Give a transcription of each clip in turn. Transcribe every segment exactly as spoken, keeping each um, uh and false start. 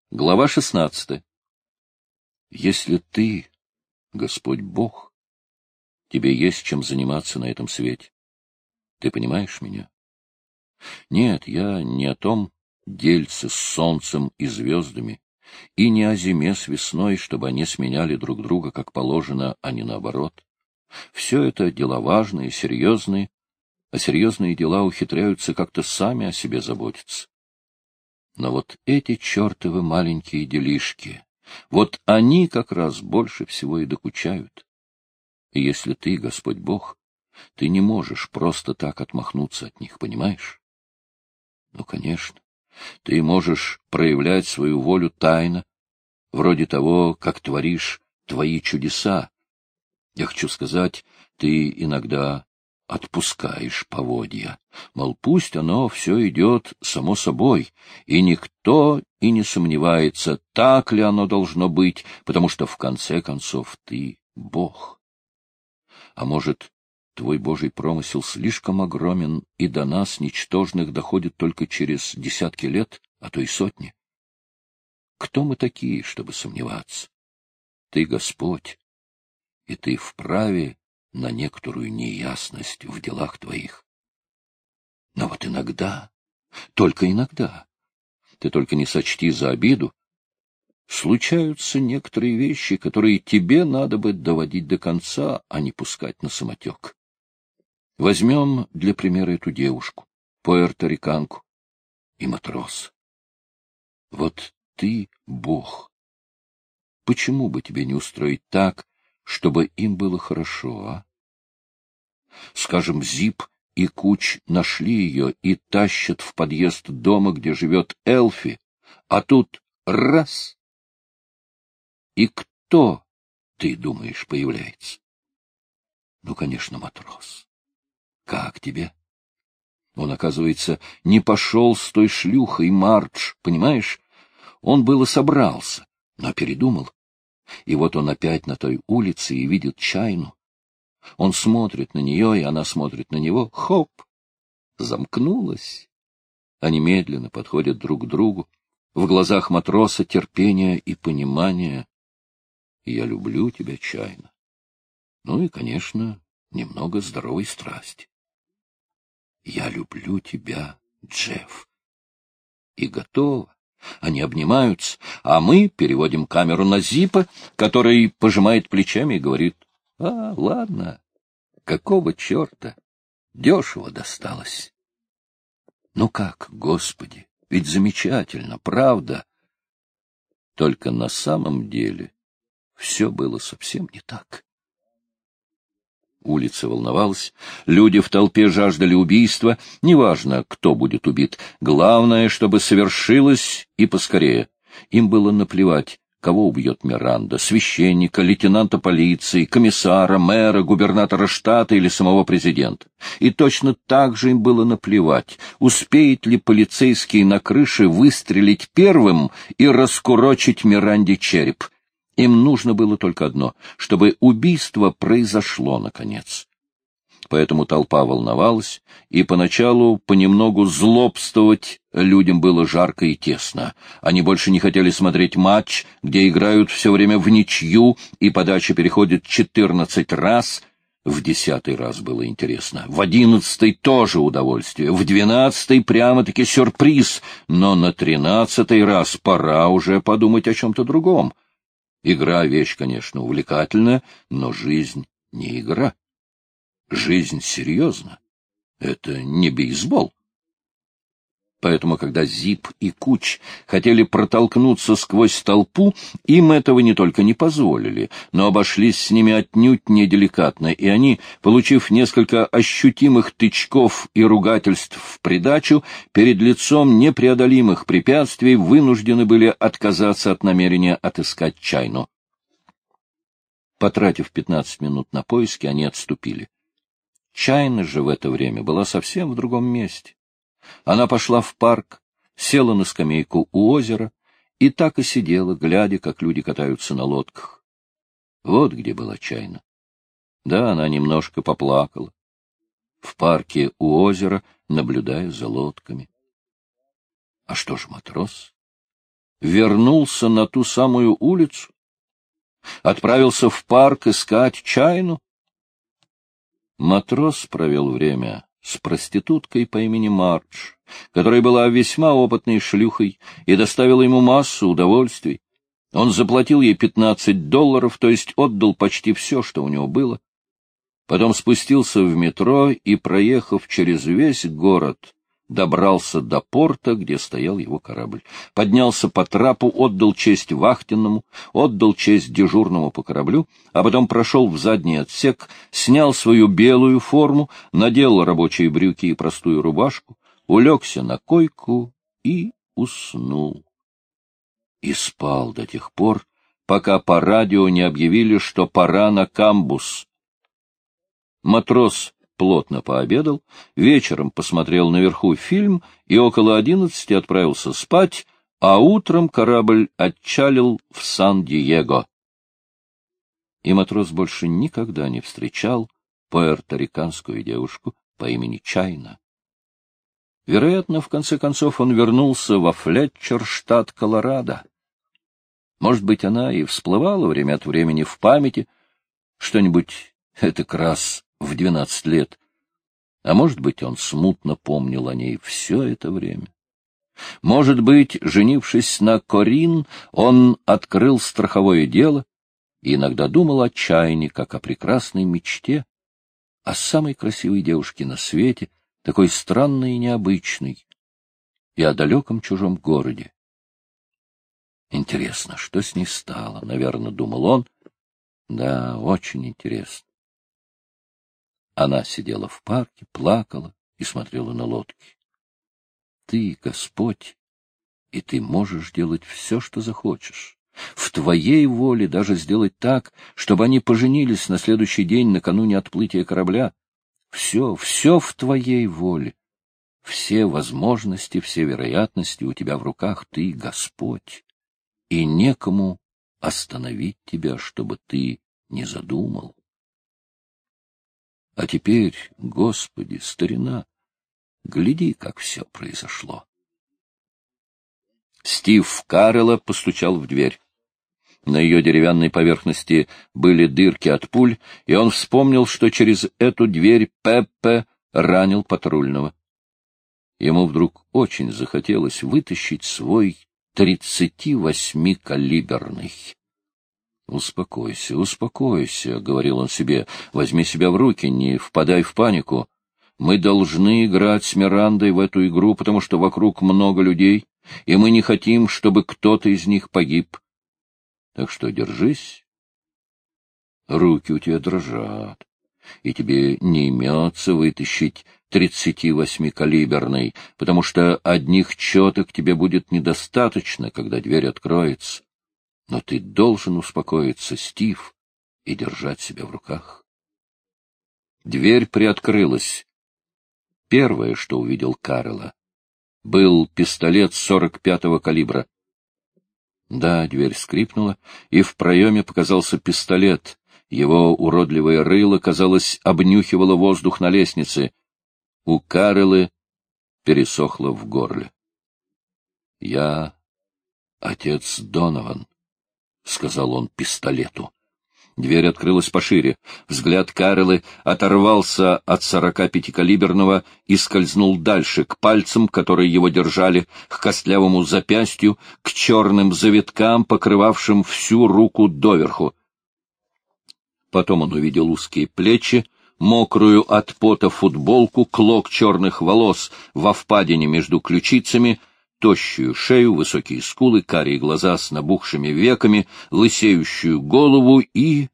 Глава шестнадцатая. Если ты, Господь Бог, тебе есть чем заниматься на этом свете, ты понимаешь меня? Нет, я не о том дельце с солнцем и звездами, и не о зиме с весной, чтобы они сменяли друг друга, как положено, а не наоборот. Все это дела важные, серьезные, а серьезные дела ухитряются как-то сами о себе заботиться. Но вот эти чертовы маленькие делишки, вот они как раз больше всего и докучают. И если ты, Господь Бог, ты не можешь просто так отмахнуться от них, понимаешь? Ну, конечно, ты можешь проявлять свою волю тайно, вроде того, как творишь твои чудеса. Я хочу сказать, ты иногда отпускаешь поводья, мол, пусть оно все идет само собой, и никто и не сомневается, так ли оно должно быть, потому что в конце концов ты Бог. А может, твой Божий промысел слишком огромен, и до нас, ничтожных, доходит только через десятки лет, а то и сотни? Кто мы такие, чтобы сомневаться? Ты Господь, и ты вправе на некоторую неясность в делах твоих. Но вот иногда, только иногда, ты только не сочти за обиду, случаются некоторые вещи, которые тебе надо бы доводить до конца, а не пускать на самотек. Возьмем для примера эту девушку, пуэрториканку и матрос. Вот ты Бог. Почему бы тебе не устроить так, чтобы им было хорошо, а? Скажем, Зип и Куч нашли ее и тащат в подъезд дома, где живет Элфи, а тут раз — и кто, ты думаешь, появляется? Ну, конечно, матрос. Как тебе? Он, оказывается, не пошел с той шлюхой Мардж, понимаешь? Он было собрался, но передумал. И вот он опять на той улице и видит Чайну. Он смотрит на нее, и она смотрит на него. Хоп! Замкнулась. Они медленно подходят друг к другу. В глазах матроса терпение и понимание. Я люблю тебя, Чайна. Ну и, конечно, немного здоровой страсти. Я люблю тебя, Джефф. И готово. Они обнимаются, а мы переводим камеру на Зипа, который пожимает плечами и говорит: «А, ладно, какого черта? Дешево досталось». Ну как, Господи, ведь замечательно, правда? Только на самом деле все было совсем не так. Улица волновалась, люди в толпе жаждали убийства, неважно, кто будет убит, главное, чтобы совершилось и поскорее. Им было наплевать, кого убьет Миранда, священника, лейтенанта полиции, комиссара, мэра, губернатора штата или самого президента. И точно так же им было наплевать, успеет ли полицейский на крыше выстрелить первым и раскурочить Миранде череп. Им нужно было только одно — чтобы убийство произошло, наконец. Поэтому толпа волновалась, и поначалу понемногу злобствовать людям было жарко и тесно. Они больше не хотели смотреть матч, где играют все время в ничью, и подача переходит четырнадцать раз. В десятый раз было интересно, в одиннадцатый тоже удовольствие, в двенадцатый прямо-таки сюрприз, но на тринадцатый раз пора уже подумать о чем-то другом. Игра — вещь, конечно, увлекательная, но жизнь — не игра. Жизнь серьезна. Это не бейсбол. Поэтому, когда Зип и Куч хотели протолкнуться сквозь толпу, им этого не только не позволили, но обошлись с ними отнюдь неделикатно, и они, получив несколько ощутимых тычков и ругательств в придачу, перед лицом непреодолимых препятствий вынуждены были отказаться от намерения отыскать Чайну. Потратив пятнадцать минут на поиски, они отступили. Чайна же в это время была совсем в другом месте. Она пошла в парк, села на скамейку у озера и так и сидела, глядя, как люди катаются на лодках. Вот где была Чайна. Да, она немножко поплакала. В парке у озера, наблюдая за лодками. А что ж матрос? вернулся на ту самую улицу, отправился в парк искать Чайну. Матрос провел время с проституткой по имени Мардж, которая была весьма опытной шлюхой и доставила ему массу удовольствий. Он заплатил ей пятнадцать долларов, то есть отдал почти все, что у него было. Потом спустился в метро и, проехав через весь город, добрался до порта, где стоял его корабль. Поднялся по трапу, отдал честь вахтенному, отдал честь дежурному по кораблю, а потом прошел в задний отсек, снял свою белую форму, надел рабочие брюки и простую рубашку, улегся на койку и уснул. И спал до тех пор, пока по радио не объявили, что пора на камбуз. Матрос плотно пообедал, вечером посмотрел наверху фильм и около одиннадцати отправился спать, а утром корабль отчалил в Сан-Диего. И матрос больше никогда не встречал пуэрториканскую девушку по имени Чайна. Вероятно, в конце концов он вернулся во Флетчер, штат Колорадо. Может быть, она и всплывала время от времени в памяти, что-нибудь этак раз в двенадцать лет, а может быть, он смутно помнил о ней все это время. Может быть, женившись на Корин, он открыл страховое дело и иногда думал о Чайне, как о прекрасной мечте, о самой красивой девушке на свете, такой странной и необычной, и о далеком чужом городе. Интересно, что с ней стало, наверное, думал он. Да, очень интересно. Она сидела в парке, плакала и смотрела на лодки. Ты, Господь, и ты можешь делать все, что захочешь. В твоей воле даже сделать так, чтобы они поженились на следующий день накануне отплытия корабля. Все, все в твоей воле. Все возможности, все вероятности у тебя в руках, ты, Господь, и некому остановить тебя, чтобы ты не задумал. А теперь, Господи, старина, гляди, как все произошло. Стив Карелла постучал в дверь. На ее деревянной поверхности были дырки от пуль, и он вспомнил, что через эту дверь Пеппе ранил патрульного. Ему вдруг очень захотелось вытащить свой тридцативосьмикалиберный. «Успокойся, успокойся», — говорил он себе, — «возьми себя в руки, не впадай в панику. Мы должны играть с Мирандой в эту игру, потому что вокруг много людей, и мы не хотим, чтобы кто-то из них погиб. Так что держись. Руки у тебя дрожат, и тебе не имется вытащить тридцативосьмикалиберный, потому что одних четок тебе будет недостаточно, когда дверь откроется. Но ты должен успокоиться, Стив, и держать себя в руках». Дверь приоткрылась. Первое, что увидел Карелла, был пистолет сорок пятого калибра. Да, дверь скрипнула, и в проеме показался пистолет. Его уродливое рыло, казалось, обнюхивало воздух на лестнице. У Кареллы пересохло в горле. — Я отец Донован, — сказал он пистолету. Дверь открылась пошире. Взгляд Кареллы оторвался от сорокапятикалиберного и скользнул дальше, к пальцам, которые его держали, к костлявому запястью, к черным завиткам, покрывавшим всю руку доверху. Потом он увидел узкие плечи, мокрую от пота футболку, клок черных волос во впадине между ключицами, тощую шею, высокие скулы, карие глаза с набухшими веками, лысеющую голову и...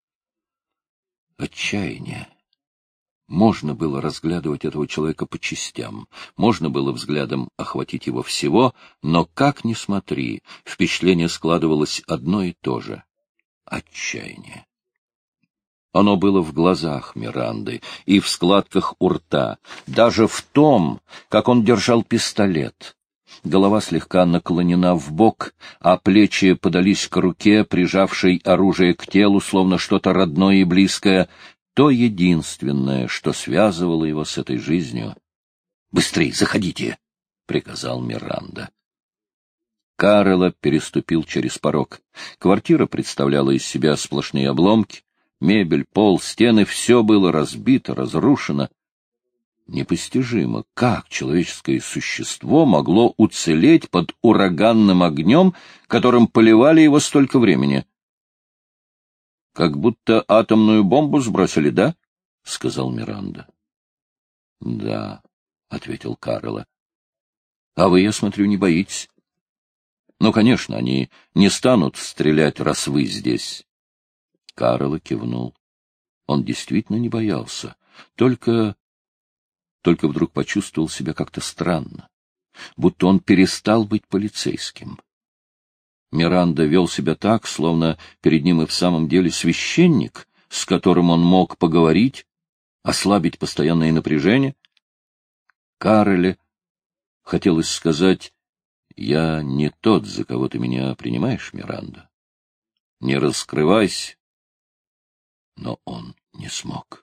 отчаяние. Можно было разглядывать этого человека по частям, можно было взглядом охватить его всего, но, как ни смотри, впечатление складывалось одно и то же — отчаяние. Оно было в глазах Миранды и в складках у рта, даже в том, как он держал пистолет. Голова слегка наклонена вбок, а плечи подались к руке, прижавшей оружие к телу, словно что-то родное и близкое, то единственное, что связывало его с этой жизнью. — Быстрей, заходите! — приказал Миранда. Карло переступил через порог. Квартира представляла из себя сплошные обломки. Мебель, пол, стены — все было разбито, разрушено. Непостижимо, как человеческое существо могло уцелеть под ураганным огнем, которым поливали его столько времени. — Как будто атомную бомбу сбросили, да? — сказал Миранда. — Да, — ответил Карло. — А вы, я смотрю, не боитесь. — Ну, конечно, они не станут стрелять, раз вы здесь. Карло кивнул. Он действительно не боялся, только... только вдруг почувствовал себя как-то странно, будто он перестал быть полицейским. Миранда вел себя так, словно перед ним и в самом деле священник, с которым он мог поговорить, ослабить постоянное напряжение. Карле хотелось сказать: «Я не тот, за кого ты меня принимаешь, Миранда. Не раскрывайся». Но он не смог.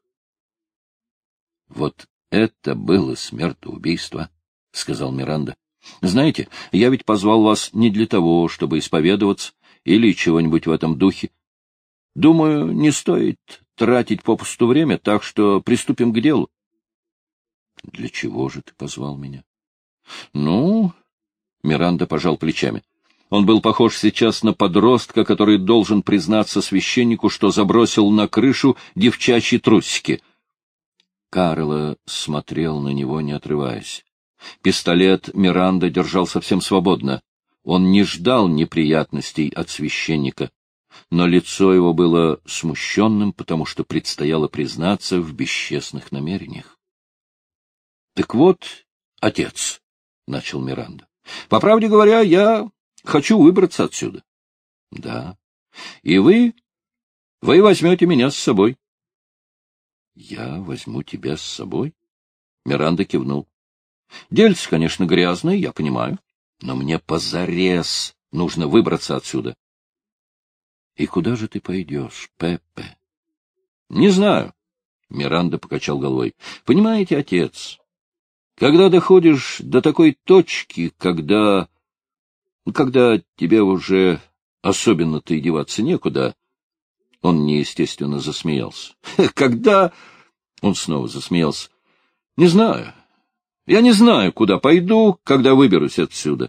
«Вот это было смертоубийство», — сказал Миранда. — Знаете, я ведь позвал вас не для того, чтобы исповедоваться или чего-нибудь в этом духе. Думаю, не стоит тратить попусту время, так что приступим к делу. — Для чего же ты позвал меня? — Ну... — Миранда пожал плечами. Он был похож сейчас на подростка, который должен признаться священнику, что забросил на крышу девчачьи трусики. Карло смотрел на него, не отрываясь. Пистолет Миранда держал совсем свободно. Он не ждал неприятностей от священника, но лицо его было смущенным, потому что предстояло признаться в бесчестных намерениях. — Так вот, отец, — начал Миранда, — по правде говоря, я хочу выбраться отсюда. — Да. — И вы... вы возьмете меня с собой. — Я возьму тебя с собой? Миранда кивнул. — Дельце, конечно, грязное, я понимаю, но мне позарез нужно выбраться отсюда. — И куда же ты пойдешь, Пеппе? — Не знаю. Миранда покачал головой. — Понимаете, отец, когда доходишь до такой точки, когда... когда тебе уже особенно-то и деваться некуда... Он неестественно засмеялся. — Когда... Он снова засмеялся. — Не знаю. Я не знаю, куда пойду, когда выберусь отсюда.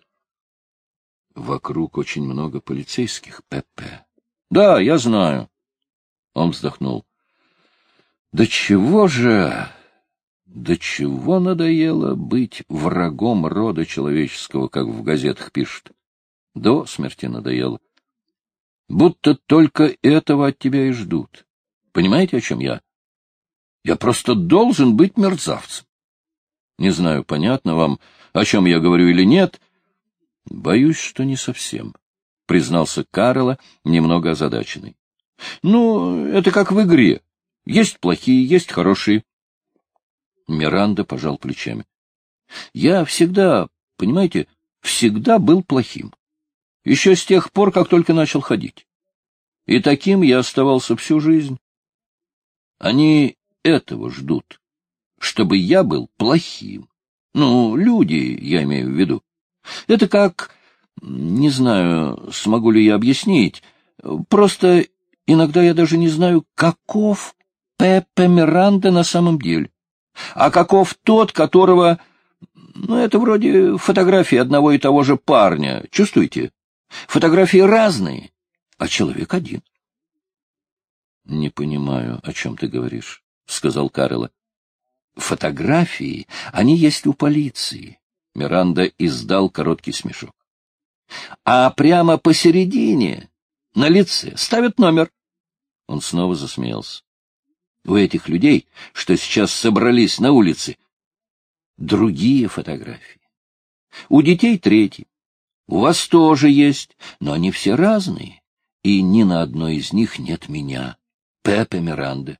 — Вокруг очень много полицейских, Пеппе. — Да, я знаю. Он вздохнул. — Да чего же... До чего надоело быть врагом рода человеческого, как в газетах пишут. До смерти надоело. Будто только этого от тебя и ждут. Понимаете, о чем я? Я просто должен быть мерзавцем. Не знаю, понятно вам, о чем я говорю или нет. Боюсь, что не совсем, — признался Карло, немного озадаченный. Ну, это как в игре. Есть плохие, есть хорошие. Миранда пожал плечами. Я всегда, понимаете, всегда был плохим. Еще с тех пор, как только начал ходить. И таким я оставался всю жизнь. Они этого ждут, чтобы я был плохим. Ну, люди, я имею в виду. Это как... Не знаю, смогу ли я объяснить. Просто иногда я даже не знаю, каков Пеппе Миранда на самом деле. А каков тот, которого... Ну, это вроде фотографии одного и того же парня. Чувствуете? Фотографии разные, а человек один. — Не понимаю, о чем ты говоришь, — сказал Карло. — Фотографии, они есть у полиции. Миранда издал короткий смешок. А прямо посередине, на лице, ставят номер. Он снова засмеялся. У этих людей, что сейчас собрались на улице, другие фотографии. У детей третьи. У вас тоже есть, но они все разные, и ни на одной из них нет меня, Пеппе Миранды.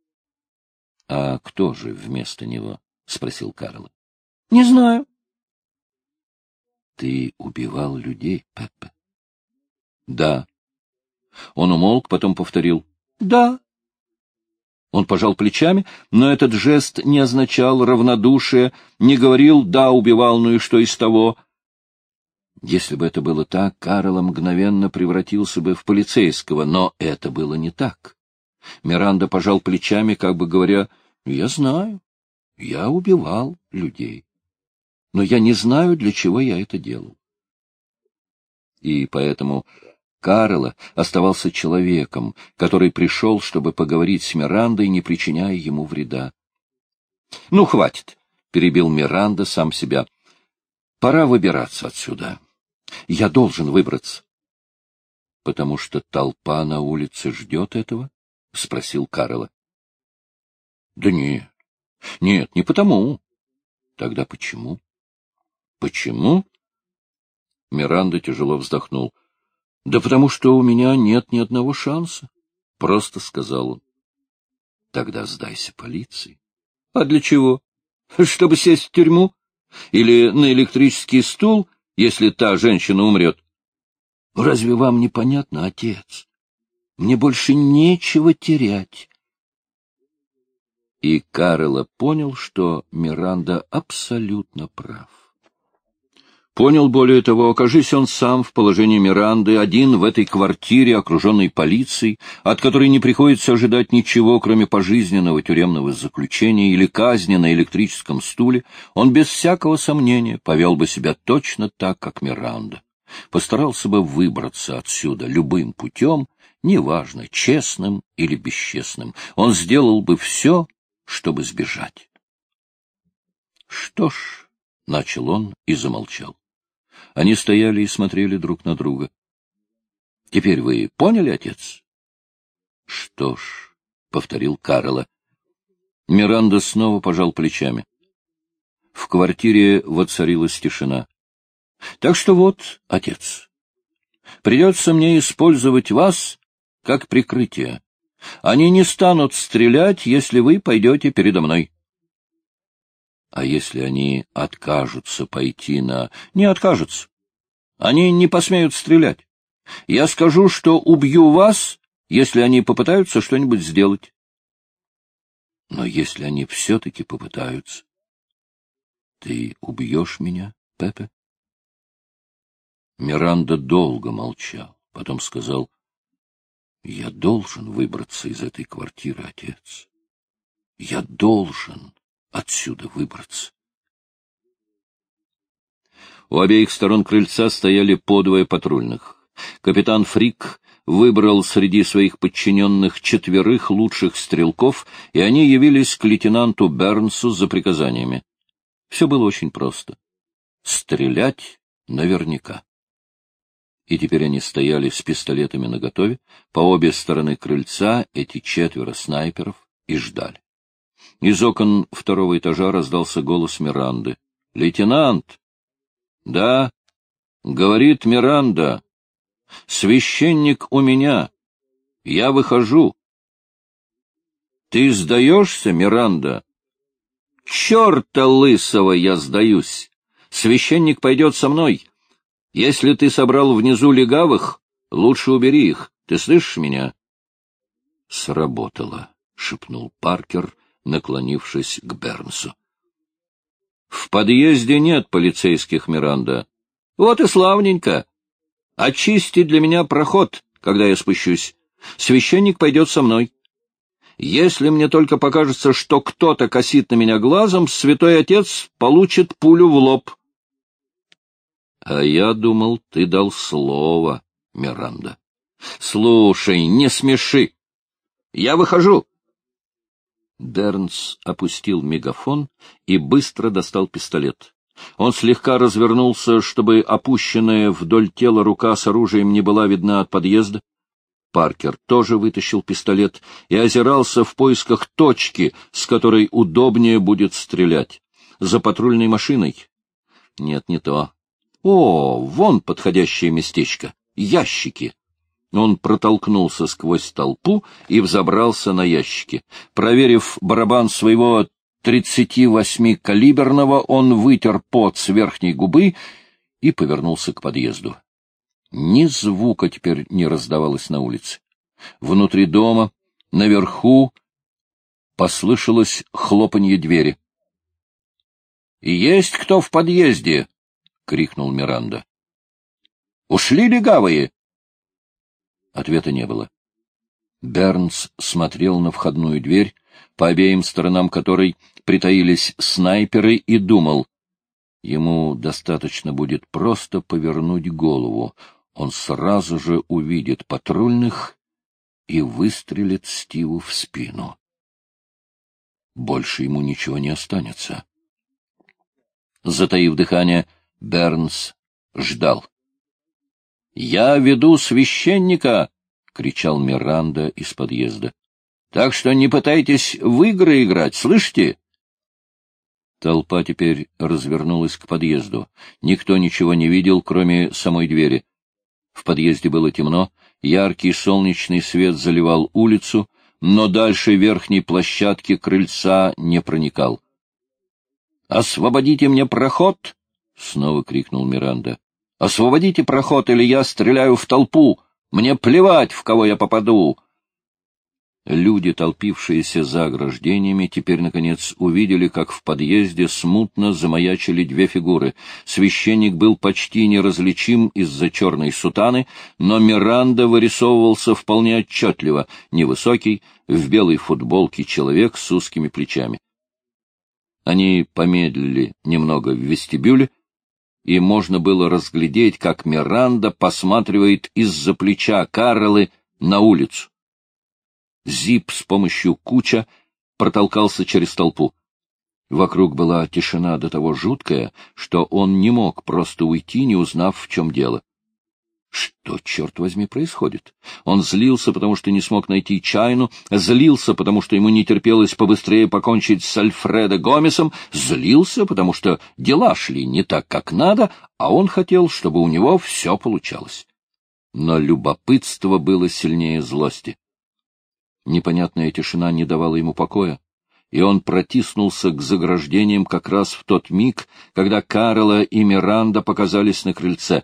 — А кто же вместо него? — спросил Карло. — Не знаю. — Ты убивал людей, Пеппе? — Да. Он умолк, потом повторил. — Да. Он пожал плечами, но этот жест не означал равнодушия, не говорил «да, убивал, ну и что из того». Если бы это было так, Карл мгновенно превратился бы в полицейского, но это было не так. Миранда пожал плечами, как бы говоря: «Я знаю, я убивал людей, но я не знаю, для чего я это делал». И поэтому Карл оставался человеком, который пришел, чтобы поговорить с Мирандой, не причиняя ему вреда. — Ну, хватит, — перебил Миранда сам себя. — Пора выбираться отсюда. Я должен выбраться. — Потому что толпа на улице ждет этого? — спросил Карл. — Да нет, нет, не потому. — Тогда почему? — Почему? Миранда тяжело вздохнул. — Да потому что у меня нет ни одного шанса, — просто сказал он. — Тогда сдайся полиции. — А для чего? Чтобы сесть в тюрьму? Или на электрический стул, если та женщина умрет? Разве вам не понятно, отец? Мне больше нечего терять. И Карл понял, что Миранда абсолютно прав. Понял, более того, окажись он сам в положении Миранды, один в этой квартире, окруженной полицией, от которой не приходится ожидать ничего, кроме пожизненного тюремного заключения или казни на электрическом стуле, он без всякого сомнения повел бы себя точно так, как Миранда. Постарался бы выбраться отсюда любым путем, неважно, честным или бесчестным. Он сделал бы все, чтобы сбежать. — Что ж, — начал он и замолчал. Они стояли и смотрели друг на друга. — Теперь вы поняли, отец? — Что ж, — повторил Карл. Миранда снова пожал плечами. В квартире воцарилась тишина. — Так что вот, отец, придется мне использовать вас как прикрытие. Они не станут стрелять, если вы пойдете передо мной. А если они откажутся пойти на... Не откажутся. Они не посмеют стрелять. Я скажу, что убью вас, если они попытаются что-нибудь сделать. Но если они все-таки попытаются, ты убьешь меня, Пепе? Миранда долго молчал, потом сказал: — Я должен выбраться из этой квартиры, отец. Я должен отсюда выбраться. У обеих сторон крыльца стояли подвое патрульных. Капитан Фрик выбрал среди своих подчиненных четверых лучших стрелков, и они явились к лейтенанту Бернсу за приказаниями. Все было очень просто. Стрелять наверняка. И теперь они стояли с пистолетами наготове, по обе стороны крыльца эти четверо снайперов, и ждали. Из окон второго этажа раздался голос Миранды. — Лейтенант! — Да, — говорит Миранда. — Священник у меня. Я выхожу. — Ты сдаешься, Миранда? — Черта лысого я сдаюсь. Священник пойдет со мной. Если ты собрал внизу легавых, лучше убери их. Ты слышишь меня? — Сработало, — шепнул Паркер, наклонившись к Бернсу. — В подъезде нет полицейских, Миранда. — Вот и славненько. Очисти для меня проход, когда я спущусь. Священник пойдет со мной. Если мне только покажется, что кто-то косит на меня глазом, святой отец получит пулю в лоб. — А я думал, ты дал слово, Миранда. — Слушай, не смеши. Я выхожу. Бернс опустил мегафон и быстро достал пистолет. Он слегка развернулся, чтобы опущенная вдоль тела рука с оружием не была видна от подъезда. Паркер тоже вытащил пистолет и озирался в поисках точки, с которой удобнее будет стрелять. За патрульной машиной? Нет, не то. О, вон подходящее местечко. Ящики. Он протолкнулся сквозь толпу и взобрался на ящики. Проверив барабан своего тридцати восьми калиберного, он вытер пот с верхней губы и повернулся к подъезду. Ни звука теперь не раздавалось на улице. Внутри дома, наверху, послышалось хлопанье двери. — Есть кто в подъезде? — крикнул Миранда. Ушли легавые?» Ответа не было. Бернс смотрел на входную дверь, по обеим сторонам которой притаились снайперы, и думал, ему достаточно будет просто повернуть голову, он сразу же увидит патрульных и выстрелит Стиву в спину. Больше ему ничего не останется. Затаив дыхание, Бернс ждал. «Я веду священника!» — кричал Миранда из подъезда. — Так что не пытайтесь в игры играть, слышите? Толпа теперь развернулась к подъезду. Никто ничего не видел, кроме самой двери. В подъезде было темно, яркий солнечный свет заливал улицу, но дальше верхней площадки крыльца не проникал. — Освободите мне проход! — снова крикнул Миранда. — Освободите проход, или я стреляю в толпу! Мне плевать, в кого я попаду! Люди, толпившиеся за ограждениями, теперь, наконец, увидели, как в подъезде смутно замаячили две фигуры. Священник был почти неразличим из-за черной сутаны, но Миранда вырисовывался вполне отчетливо, невысокий, в белой футболке человек с узкими плечами. Они помедлили немного в вестибюле, и можно было разглядеть, как Миранда посматривает из-за плеча Каролы на улицу. Зип с помощью куча протолкался через толпу. Вокруг была тишина до того жуткая, что он не мог просто уйти, не узнав, в чем дело. Что, черт возьми, происходит? Он злился, потому что не смог найти Чайну, злился, потому что ему не терпелось побыстрее покончить с Альфредо Гомесом, злился, потому что дела шли не так, как надо, а он хотел, чтобы у него все получалось. Но любопытство было сильнее злости. Непонятная тишина не давала ему покоя, и он протиснулся к заграждениям как раз в тот миг, когда Карола и Миранда показались на крыльце.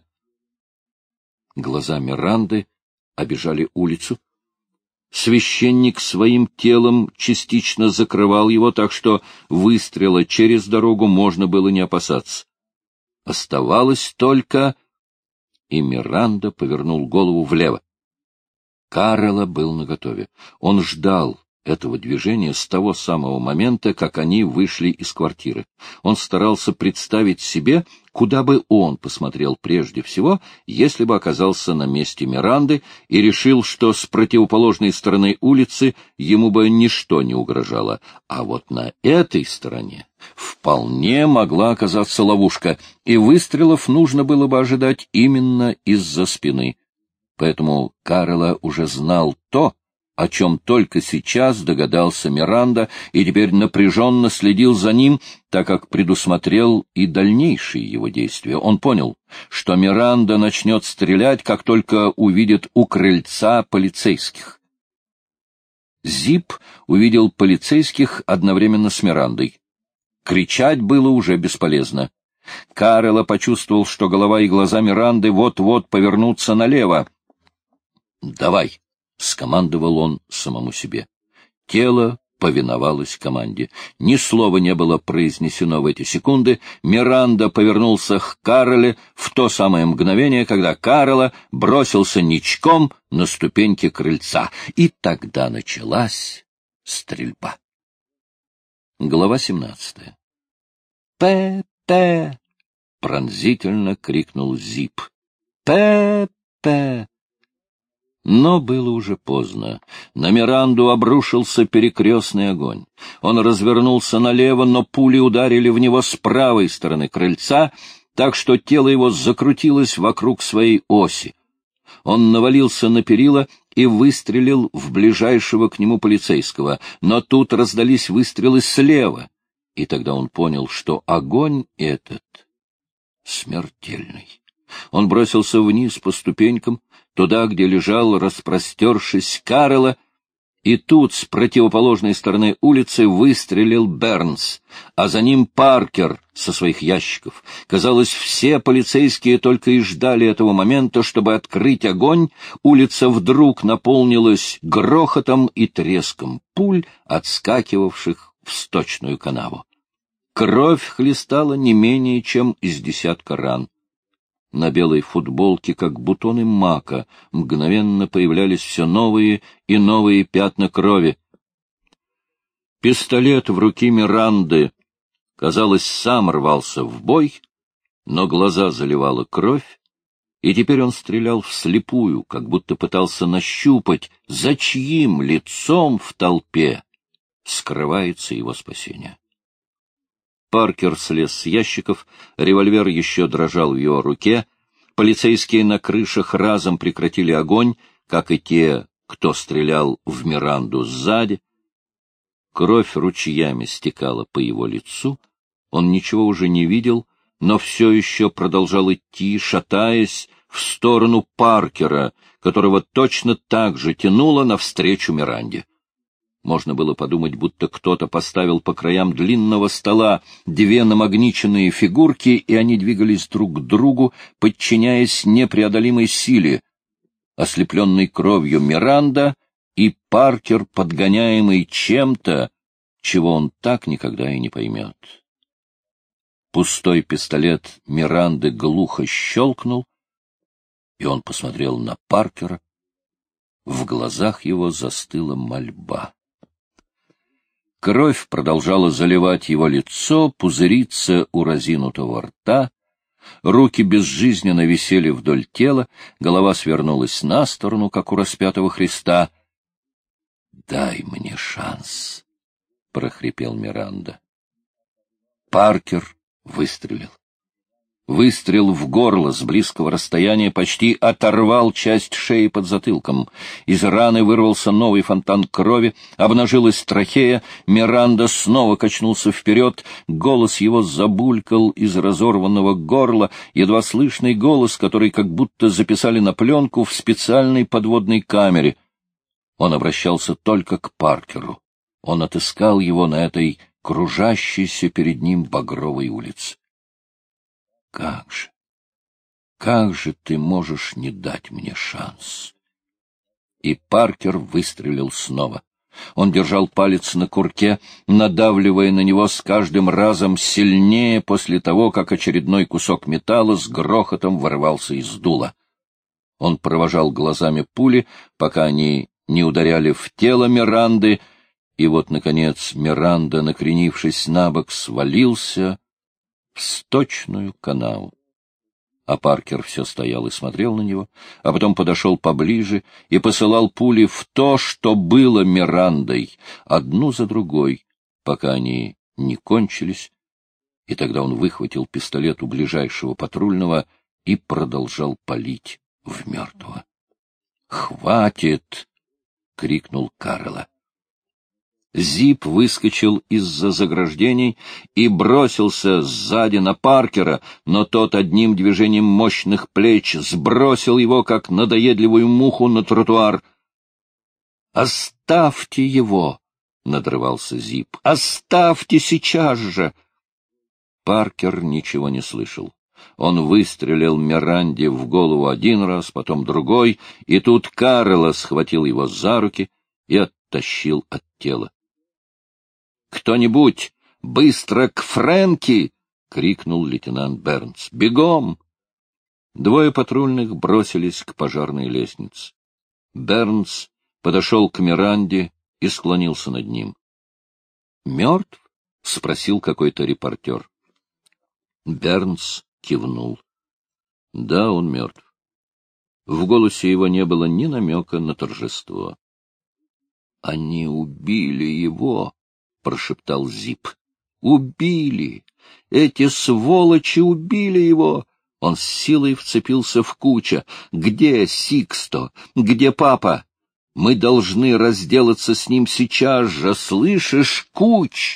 Глаза Миранды обежали улицу. Священник своим телом частично закрывал его, так что выстрела через дорогу можно было не опасаться. Оставалось только... И Миранда повернул голову влево. Карола был наготове. Он ждал этого движения с того самого момента, как они вышли из квартиры. Он старался представить себе, куда бы он посмотрел прежде всего, если бы оказался на месте Миранды, и решил, что с противоположной стороны улицы ему бы ничто не угрожало, а вот на этой стороне вполне могла оказаться ловушка, и выстрелов нужно было бы ожидать именно из-за спины. Поэтому Карола уже знал то, о чем только сейчас догадался Миранда, и теперь напряженно следил за ним, так как предусмотрел и дальнейшие его действия. Он понял, что Миранда начнет стрелять, как только увидит у крыльца полицейских. Зип увидел полицейских одновременно с Мирандой. Кричать было уже бесполезно. Карола почувствовал, что голова и глаза Миранды вот-вот повернутся налево. «Давай!» — скомандовал он самому себе. Тело повиновалось команде. Ни слова не было произнесено в эти секунды. Миранда повернулся к Кароле в то самое мгновение, когда Карола бросился ничком на ступеньки крыльца. И тогда началась стрельба. Глава семнадцатая. «Пэ-пэ!» — пронзительно крикнул Зип. «Пэ-пэ!» Но было уже поздно. На Миранду обрушился перекрестный огонь. Он развернулся налево, но пули ударили в него с правой стороны крыльца, так что тело его закрутилось вокруг своей оси. Он навалился на перила и выстрелил в ближайшего к нему полицейского, но тут раздались выстрелы слева, и тогда он понял, что огонь этот смертельный. Он бросился вниз по ступенькам, туда, где лежал, распростершись, Карола, и тут с противоположной стороны улицы выстрелил Бернс, а за ним Паркер со своих ящиков. Казалось, все полицейские только и ждали этого момента, чтобы открыть огонь. Улица вдруг наполнилась грохотом и треском пуль, отскакивавших в сточную канаву. Кровь хлестала не менее чем из десятка ран. На белой футболке, как бутоны мака, мгновенно появлялись все новые и новые пятна крови. Пистолет в руке Миранды, казалось, сам рвался в бой, но глаза заливала кровь, и теперь он стрелял вслепую, как будто пытался нащупать, за чьим лицом в толпе скрывается его спасение. Паркер слез с ящиков, револьвер еще дрожал в его руке, полицейские на крышах разом прекратили огонь, как и те, кто стрелял в Миранду сзади. Кровь ручьями стекала по его лицу, он ничего уже не видел, но все еще продолжал идти, шатаясь, в сторону Паркера, которого точно так же тянуло навстречу Миранде. Можно было подумать, будто кто-то поставил по краям длинного стола две намагниченные фигурки, и они двигались друг к другу, подчиняясь непреодолимой силе. Ослепленный кровью Миранда и Паркер, подгоняемый чем-то, чего он так никогда и не поймет. Пустой пистолет Миранды глухо щелкнул, и он посмотрел на Паркера. В глазах его застыла мольба. Кровь продолжала заливать его лицо, пузыриться у разинутого рта, руки безжизненно висели вдоль тела, голова свернулась на сторону, как у распятого Христа. — Дай мне шанс, — прохрипел Миранда. Паркер выстрелил. Выстрел в горло с близкого расстояния почти оторвал часть шеи под затылком. Из раны вырвался новый фонтан крови, обнажилась трахея, Миранда снова качнулся вперед, голос его забулькал из разорванного горла, едва слышный голос, который как будто записали на пленку в специальной подводной камере. Он обращался только к Паркеру. Он отыскал его на этой кружащейся перед ним багровой улице. Как же, как же ты можешь не дать мне шанс? И Паркер выстрелил снова. Он держал палец на курке, надавливая на него с каждым разом сильнее после того, как очередной кусок металла с грохотом вырывался из дула. Он провожал глазами пули, пока они не ударяли в тело Миранды, и вот, наконец, Миранда, накренившись набок, свалился в сточную канаву. А Паркер все стоял и смотрел на него, а потом подошел поближе и посылал пули в то, что было Мирандой, одну за другой, пока они не кончились, и тогда он выхватил пистолет у ближайшего патрульного и продолжал палить в мертвого. «Хватит!» — крикнул Карла. Зип выскочил из-за заграждений и бросился сзади на Паркера, но тот одним движением мощных плеч сбросил его, как надоедливую муху, на тротуар. «Оставьте его!» — надрывался Зип. «Оставьте сейчас же!» Паркер ничего не слышал. Он выстрелил Миранде в голову один раз, потом другой, и тут Карла схватил его за руки и оттащил от тела. «Кто-нибудь, быстро к Фрэнки!» — крикнул лейтенант Бернс. «Бегом!» Двое патрульных бросились к пожарной лестнице. Бернс подошел к Миранде и склонился над ним. «Мертв?» — спросил какой-то репортер. Бернс кивнул. «Да, он мертв». В голосе его не было ни намека на торжество. «Они убили его!» — прошептал Зип. «Убили! Эти сволочи убили его!» Он с силой вцепился в Куча. «Где Сиксто? Где папа? Мы должны разделаться с ним сейчас же, слышишь, Куч?»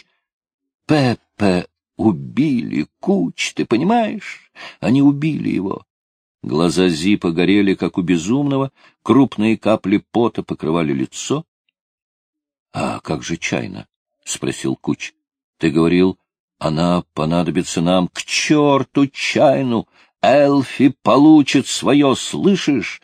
«Пепе убили, Куч, ты понимаешь? Они убили его!» Глаза Зипа горели, как у безумного, крупные капли пота покрывали лицо. — А как же Чайна? — спросил Куч. — Ты говорил, она понадобится нам. К черту Чайну! Элфи получит свое, слышишь?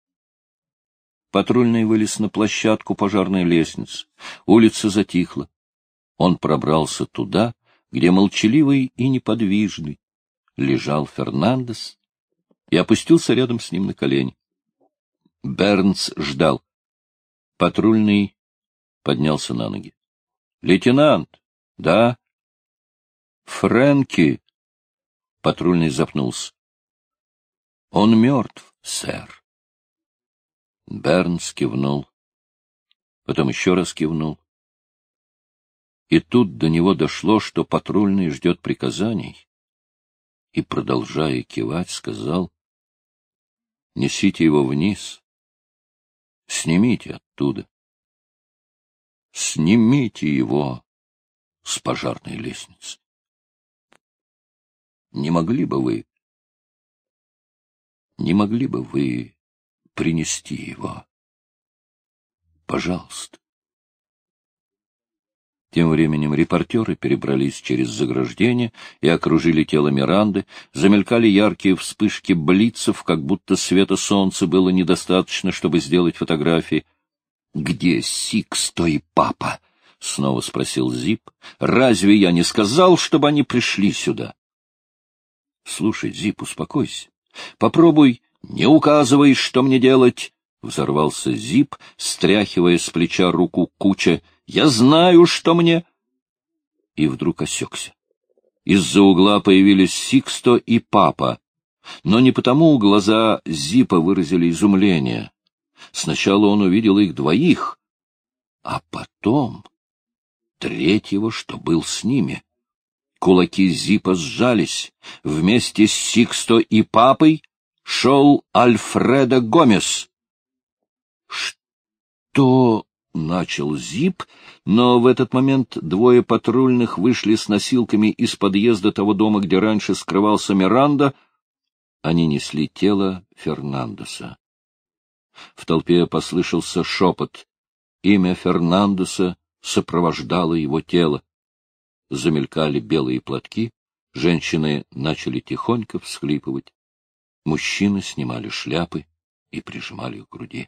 Патрульный вылез на площадку пожарной лестницы. Улица затихла. Он пробрался туда, где молчаливый и неподвижный лежал Фернандес. и опустился рядом с ним на колени. Бернс ждал. Патрульный поднялся на ноги. — Лейтенант! — Да. — Фрэнки! — патрульный запнулся. — Он мертв, сэр. Бернс кивнул. Потом еще раз кивнул. И тут до него дошло, что патрульный ждет приказаний, и, продолжая кивать, сказал: — Несите его вниз. Снимите оттуда. Снимите его с пожарной лестницы. Не могли бы вы, не могли бы вы принести его? Пожалуйста. Тем временем репортеры перебрались через заграждение и окружили тело Миранды. Замелькали яркие вспышки блицев, как будто света солнца было недостаточно, чтобы сделать фотографии. — Где Сиксто и папа? — снова спросил Зип. — Разве я не сказал, чтобы они пришли сюда? — Слушай, Зип, успокойся. Попробуй, не указывай, что мне делать. — взорвался Зип, стряхивая с плеча руку Куча. — Я знаю, что мне... И вдруг осекся. Из-за угла появились Сиксто и папа. Но не потому глаза Зипа выразили изумление. Сначала он увидел их двоих, а потом третьего, что был с ними. Кулаки Зипа сжались. Вместе с Сиксто и папой шел Альфредо Гомес. — Что? — начал Зип, но в этот момент двое патрульных вышли с носилками из подъезда того дома, где раньше скрывался Миранда. Они несли тело Фернандеса. В толпе послышался шепот. Имя Фернандеса сопровождало его тело. Замелькали белые платки, женщины начали тихонько всхлипывать. Мужчины снимали шляпы и прижимали к груди.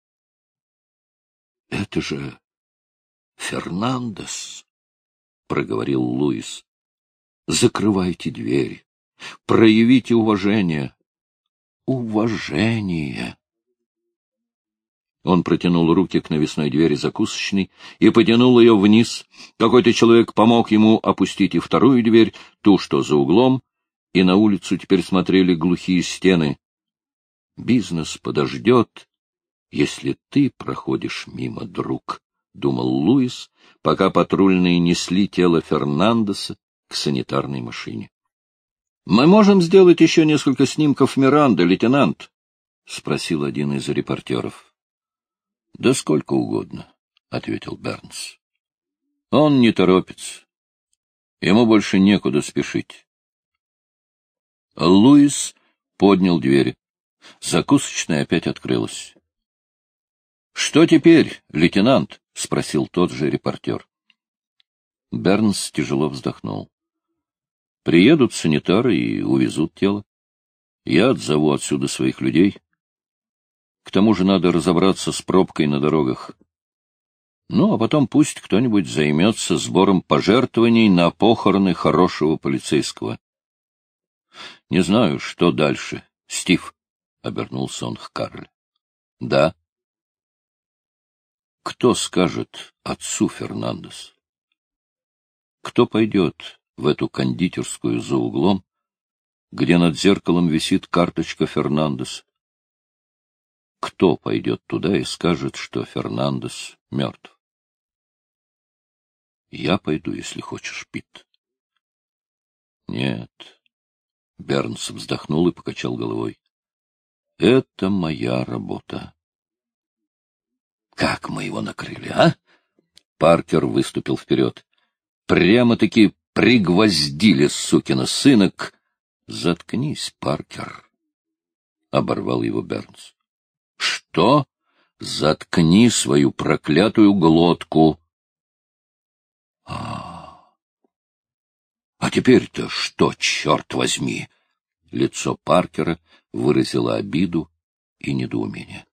— Это же Фернандес, — проговорил Луис. — Закрывайте двери, проявите уважение. Уважение! Он протянул руки к навесной двери закусочной и потянул ее вниз. Какой-то человек помог ему опустить и вторую дверь, ту, что за углом, и на улицу теперь смотрели глухие стены. «Бизнес подождет, если ты проходишь мимо, друг», — думал Луис, пока патрульные несли тело Фернандеса к санитарной машине. — Мы можем сделать еще несколько снимков Миранды, лейтенант? — спросил один из репортеров. — Да сколько угодно, — ответил Бернс. — Он не торопится. Ему больше некуда спешить. Луис поднял двери. Закусочная опять открылась. — Что теперь, лейтенант? — спросил тот же репортер. Бернс тяжело вздохнул. — Приедут санитары и увезут тело. Я отзову отсюда своих людей. К тому же надо разобраться с пробкой на дорогах. Ну, а потом пусть кто-нибудь займется сбором пожертвований на похороны хорошего полицейского. — Не знаю, что дальше. — Стив, — обернулся он к Карле. — Да. — Кто скажет отцу Фернандес? Кто пойдет в эту кондитерскую за углом, где над зеркалом висит карточка Фернандес? Кто пойдет туда и скажет, что Фернандес мертв? Я пойду, если хочешь, Пит. Нет. Бернс вздохнул и покачал головой. Это моя работа. Как мы его накрыли, а? Паркер выступил вперед. Прямо-таки пригвоздили сукина сына к... Заткнись, Паркер, — оборвал его Бернс. — Что? Заткни свою проклятую глотку. — А, а теперь-то что, черт возьми? Лицо Паркера выразило обиду и недоумение.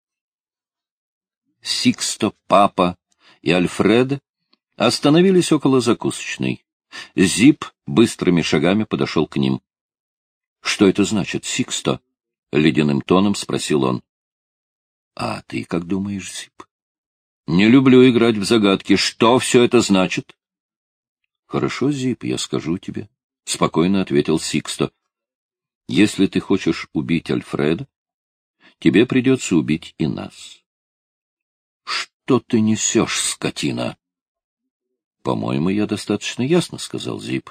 Сиксто, папа и Альфред остановились около закусочной. Зип быстрыми шагами подошел к ним. — Что это значит, Сиксто? ледяным тоном спросил он. — А ты как думаешь, Зип? — Не люблю играть в загадки. Что все это значит? — Хорошо, Зип, я скажу тебе, — спокойно ответил Сиксто. — Если ты хочешь убить Альфреда, тебе придется убить и нас. — Что ты несешь, скотина? — По-моему, я достаточно ясно сказал, Зип.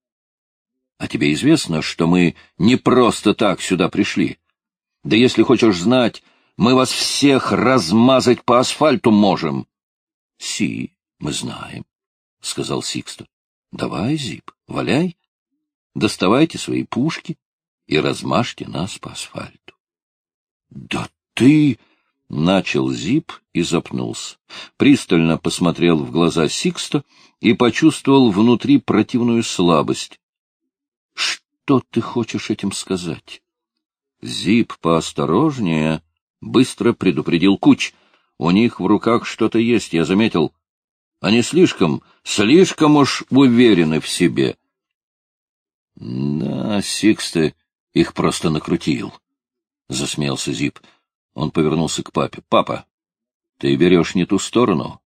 — А тебе известно, что мы не просто так сюда пришли? Да если хочешь знать, мы вас всех размазать по асфальту можем. — Си, мы знаем, — сказал Сиксто. — Давай, Зип, валяй, доставайте свои пушки и размажьте нас по асфальту. — Да ты... — начал Зип и запнулся. Пристально посмотрел в глаза Сиксто и почувствовал внутри противную слабость. — Что ты хочешь этим сказать? — Зип, поосторожнее, — быстро предупредил Куч. — У них в руках что-то есть, я заметил. Они слишком, слишком уж уверены в себе. — Да, Сиксто их просто накрутил, — засмеялся Зип. Он повернулся к папе. — Папа, ты берешь не ту сторону.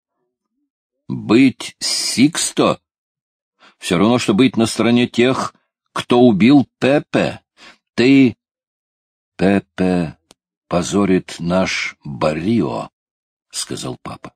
Быть Сиксто — все равно, что быть на стороне тех, кто убил Пепе. Ты... Пепе позорит наш баррио, — сказал папа.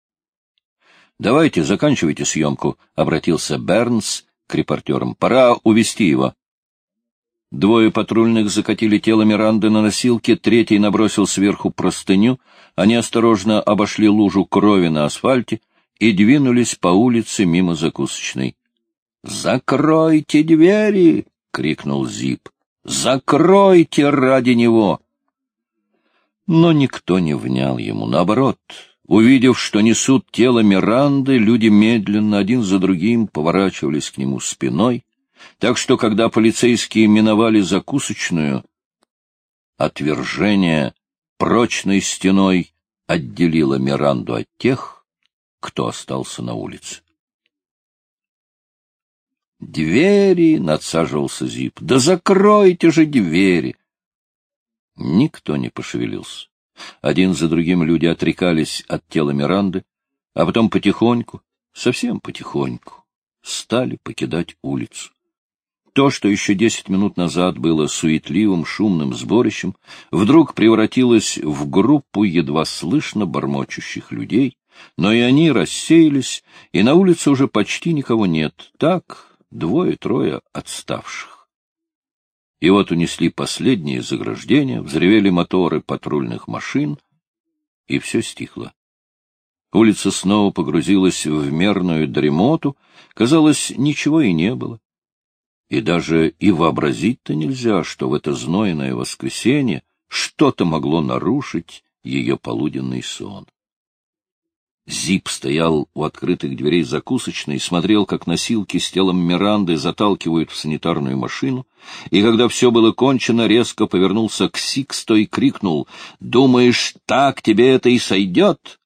— Давайте, заканчивайте съемку, — обратился Бернс к репортерам. — Пора увезти его. Двое патрульных закатили тело Миранды на носилки, третий набросил сверху простыню, они осторожно обошли лужу крови на асфальте и двинулись по улице мимо закусочной. — Закройте двери! — крикнул Зип. — Закройте ради него! Но никто не внял ему. Наоборот, увидев, что несут тело Миранды, люди медленно, один за другим, поворачивались к нему спиной, так что, когда полицейские миновали закусочную, отвержение прочной стеной отделило Миранду от тех, кто остался на улице. «Двери!» — надсаживался Зип. «Да закройте же двери!» Никто не пошевелился. Один за другим люди отрекались от тела Миранды, а потом потихоньку, совсем потихоньку, стали покидать улицу. То, что еще десять минут назад было суетливым, шумным сборищем, вдруг превратилось в группу едва слышно бормочущих людей, но и они рассеялись, и на улице уже почти никого нет, так двое-трое отставших. И вот унесли последние заграждения, взревели моторы патрульных машин, и все стихло. Улица снова погрузилась в мерную дремоту, казалось, ничего и не было. И даже и вообразить-то нельзя, что в это знойное воскресенье что-то могло нарушить ее полуденный сон. Зип стоял у открытых дверей закусочной, смотрел, как носилки с телом Миранды заталкивают в санитарную машину, и когда все было кончено, резко повернулся к Сиксто и крикнул: «Думаешь, так тебе это и сойдет?»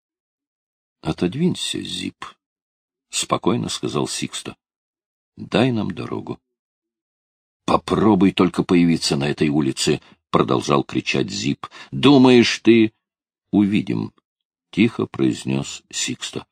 «Отодвинься, Зип», — спокойно сказал Сиксто. «Дай нам дорогу». «Попробуй только появиться на этой улице», — продолжал кричать Зип. «Думаешь ты...» «Увидим», — тихо произнес Сиксто.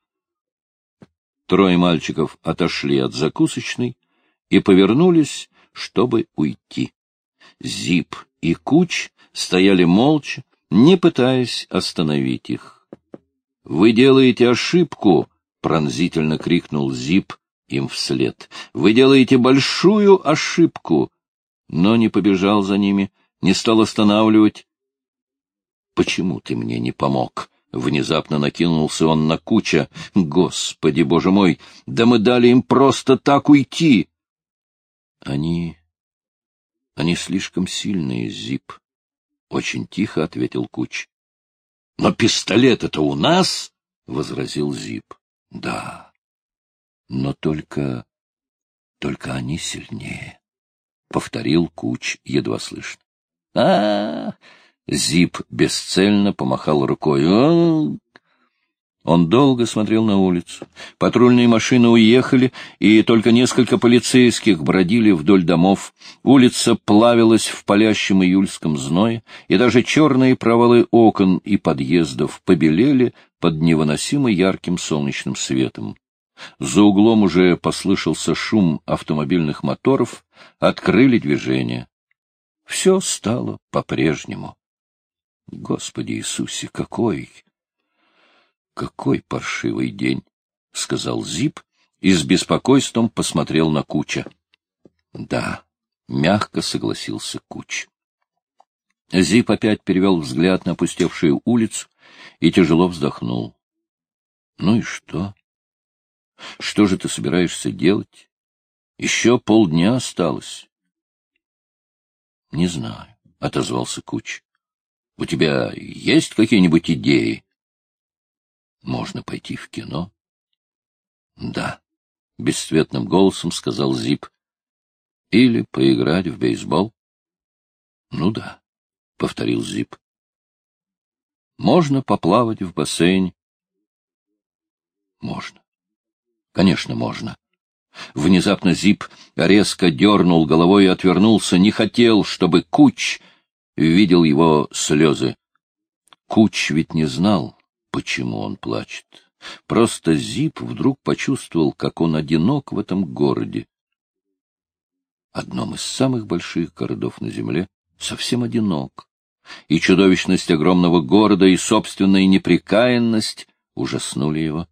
Трое мальчиков отошли от закусочной и повернулись, чтобы уйти. Зип и Куч стояли молча, не пытаясь остановить их. «Вы делаете ошибку!» — пронзительно крикнул Зип им вслед. «Вы делаете большую ошибку!» Но не побежал за ними, не стал останавливать. «Почему ты мне не помог?» Внезапно накинулся он на Куча. «Господи, боже мой, да мы дали им просто так уйти!» «Они... они слишком сильные, Зип», — очень тихо ответил Куч. «Но пистолет это у нас!» — возразил Зип. «Да, но только... только они сильнее», — повторил Куч едва слышно. а, -а, -а Зип бесцельно помахал рукой. Он долго смотрел на улицу. Патрульные машины уехали, и только несколько полицейских бродили вдоль домов. Улица плавилась в палящем июльском зное, и даже черные провалы окон и подъездов побелели под невыносимо ярким солнечным светом. За углом уже послышался шум автомобильных моторов, открыли движение. Все стало по-прежнему. Господи Иисусе, какой... «Какой паршивый день!» — сказал Зип и с беспокойством посмотрел на Куча. «Да», — мягко согласился Куч. Зип опять перевел взгляд на опустевшую улицу и тяжело вздохнул. «Ну и что? Что же ты собираешься делать? Еще полдня осталось». «Не знаю», — отозвался Куч. «У тебя есть какие-нибудь идеи?» «Можно пойти в кино?» «Да», — бесцветным голосом сказал Зип. «Или поиграть в бейсбол?» «Ну да», — повторил Зип. «Можно поплавать в бассейне?» «Можно. Конечно, можно». Внезапно Зип резко дернул головой и отвернулся, не хотел, чтобы Куч видел его слезы. Куч ведь не знал, почему он плачет. Просто Зип вдруг почувствовал, как он одинок в этом городе. Одном из самых больших городов на земле, совсем одинок. И чудовищность огромного города, и собственная непрекаянность ужаснули его.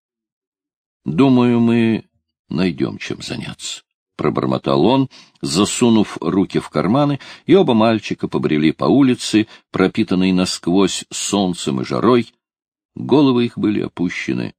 «Думаю, мы найдем чем заняться», — пробормотал он, засунув руки в карманы, и оба мальчика побрели по улице, пропитанной насквозь солнцем и жарой. Головы их были опущены.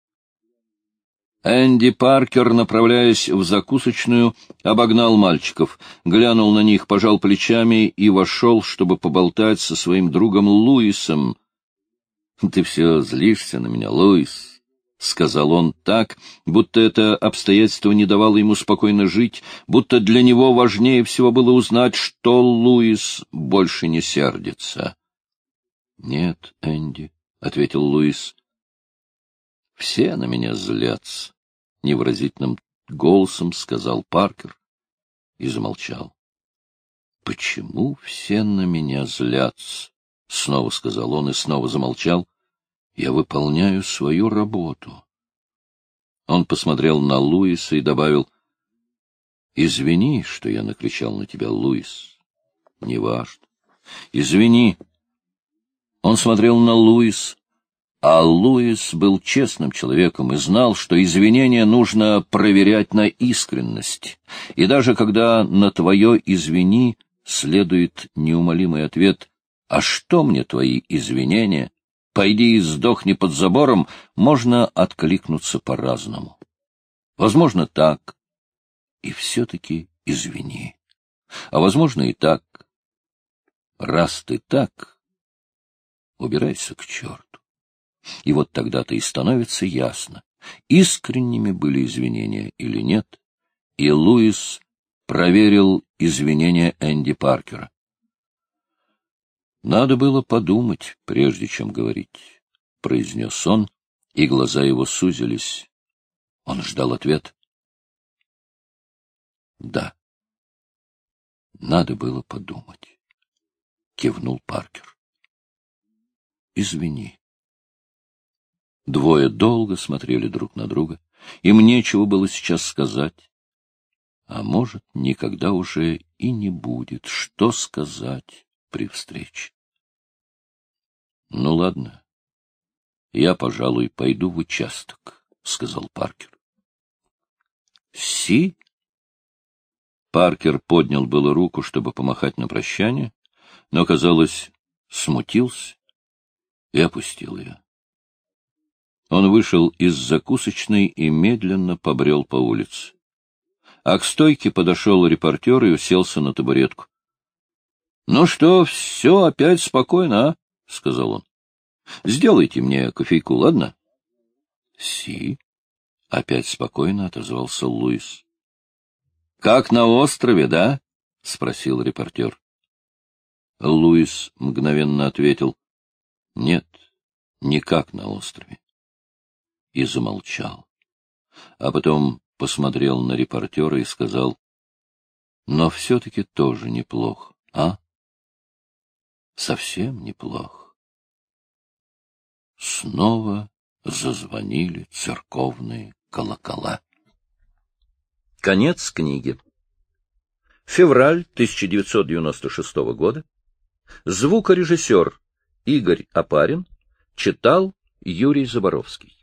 Энди Паркер, направляясь в закусочную, обогнал мальчиков, глянул на них, пожал плечами и вошел, чтобы поболтать со своим другом Луисом. — Ты все злишься на меня, Луис, — сказал он так, будто это обстоятельство не давало ему спокойно жить, будто для него важнее всего было узнать, что Луис больше не сердится. — Нет, Энди, — ответил Луис. — Все на меня злятся, — невыразительным голосом сказал Паркер и замолчал. — Почему все на меня злятся? — снова сказал он и снова замолчал. — Я выполняю свою работу. Он посмотрел на Луиса и добавил: — Извини, что я накричал на тебя, Луис. — Неважно. — Извини. Он смотрел на Луис, а Луис был честным человеком и знал, что извинения нужно проверять на искренность. И даже когда на твое «извини» следует неумолимый ответ «А что мне твои извинения? Пойди и сдохни под забором», можно откликнуться по-разному. Возможно, так, и все-таки извини. А возможно, и так. Раз ты так, убирайся к черту. И вот тогда-то и становится ясно, искренними были извинения или нет, и Луис проверил извинения Энди Паркера. «Надо было подумать, прежде чем говорить», — произнес он, и глаза его сузились. Он ждал ответ. «Да, надо было подумать», — кивнул Паркер. «Извини». Двое долго смотрели друг на друга. Им нечего было сейчас сказать. А может, никогда уже и не будет, что сказать при встрече. — Ну, ладно, я, пожалуй, пойду в участок, — сказал Паркер. — Си? Паркер поднял было руку, чтобы помахать на прощание, но, казалось, смутился и опустил ее. Он вышел из закусочной и медленно побрел по улице. А к стойке подошел репортер и уселся на табуретку. — Ну что, все опять спокойно, а? — сказал он. — Сделайте мне кофейку, ладно? — Си. — опять спокойно отозвался Луис. — Как на острове, да? — спросил репортер. Луис мгновенно ответил. — Нет, не как на острове. и замолчал. А потом посмотрел на репортера и сказал: но все-таки тоже неплохо, а? Совсем неплохо. Снова зазвонили церковные колокола. Конец книги. Февраль тысяча девятьсот девяносто шестого года. Звукорежиссер Игорь Опарин читал Юрий Заборовский.